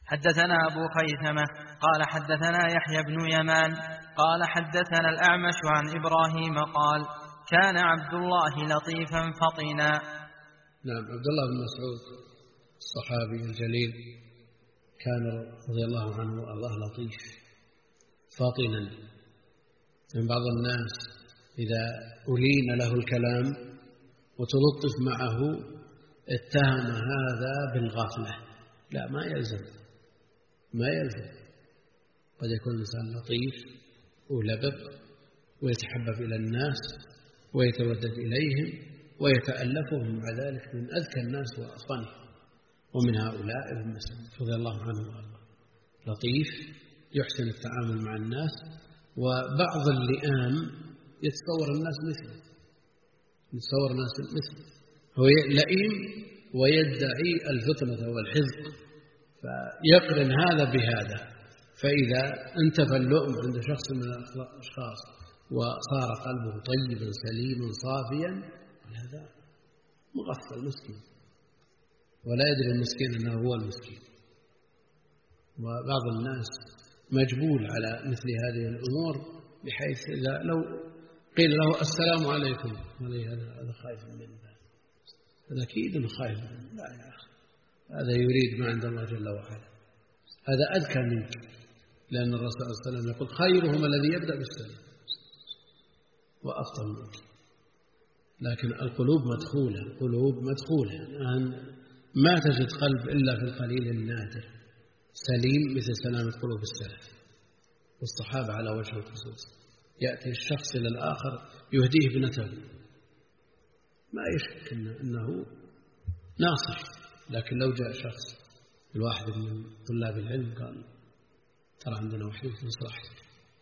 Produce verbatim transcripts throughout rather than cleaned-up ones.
حدثنا أبو خيثمة قال حدثنا يحيى بن يمان قال حدثنا الأعمش عن إبراهيم قال كان عبد الله لطيفا فطنا. نعم، عبد الله بن مسعود الصحابي الجليل كان رضي الله عنه وأرضاه لطيف فطنا. من بعض الناس إذا ألين له الكلام وتلطف معه اتهم هذا بالغفلة. لا، ما يلزم ما يلزم قد يكون الإنسان لطيف ولبق ويتحبب إلى الناس ويتودد إليهم ويتألفهم مع ذلك من أذكى الناس وأفضلهم، ومن هؤلاء ابن مسعود رضي الله عنه وارضاه لطيف يحسن التعامل مع الناس، وبعض اللئام يتصور الناس مثله يتصور الناس مثله هو لئيم ويدعي الفطنة والحذق، فيقرن هذا بهذا. فإذا انتفى اللؤم عند شخص من الأشخاص وصار قلبه طيبا سليما صافيا، هذا مغفل مسكين ولا يدري المسكين أنه هو المسكين. وبعض الناس مجبول على مثل هذه الأمور، بحيث إذا لو قيل له السلام عليكم هذا خايف منه، هذا أكيد خايف منه. لا يا أخي، هذا يريد ما عند الله جل وعلا، هذا أذكى منك، لأن الرسول صلى الله عليه وسلم يقول خيرهم الذي يبدأ بالسلام وأفضل منك. لكن القلوب مدخولة القلوب مدخولة الآن ما تجد قلب إلا في القليل النادر سليم مثل سلامة قلوب السلف والصحابة على وجه الخصوص. يأتي الشخص إلى الآخر يهديه ابنته، ما يشك أنه ناصح، لكن لو جاء شخص الواحد من طلاب العلم قال ترى عندنا وحيد نصرحك،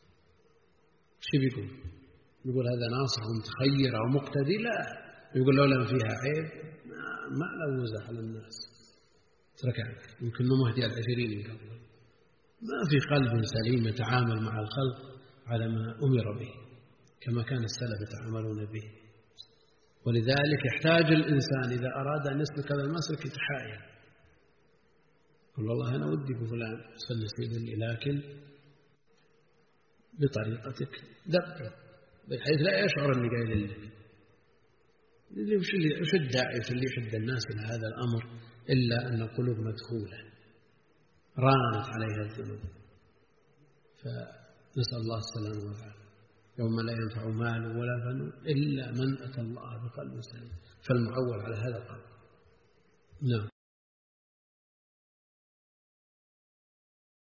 شو بيقول؟ يقول هذا ناصح ومتخير أو مقتدي؟ لا، يقول لو لم فيها عيب ما لوزها على الناس، ترك عنك، يمكن مهدي العشرين من قبل. ما في قلب سليم يتعامل مع الخلق على ما أمر به كما كان السلف يتعاملون به. ولذلك يحتاج الإنسان إذا أراد أن يسلك هذا المسلك يتحايل، قل والله أنا ودي بفلان سلسل لي، لكن بطريقتك دبر بحيث لا يشعر أني قايل لك. وش الداعي في اللي يحد الناس إلى هذا الأمر إلا أن القلوب مدخولة رانت عليها الذنوب. فنسأل الله السلامة والعافية. يوم لا ينفع مال ولا بنون إلا من أتى الله بقلب سليم، فالمعول على هذا القلب. نعم.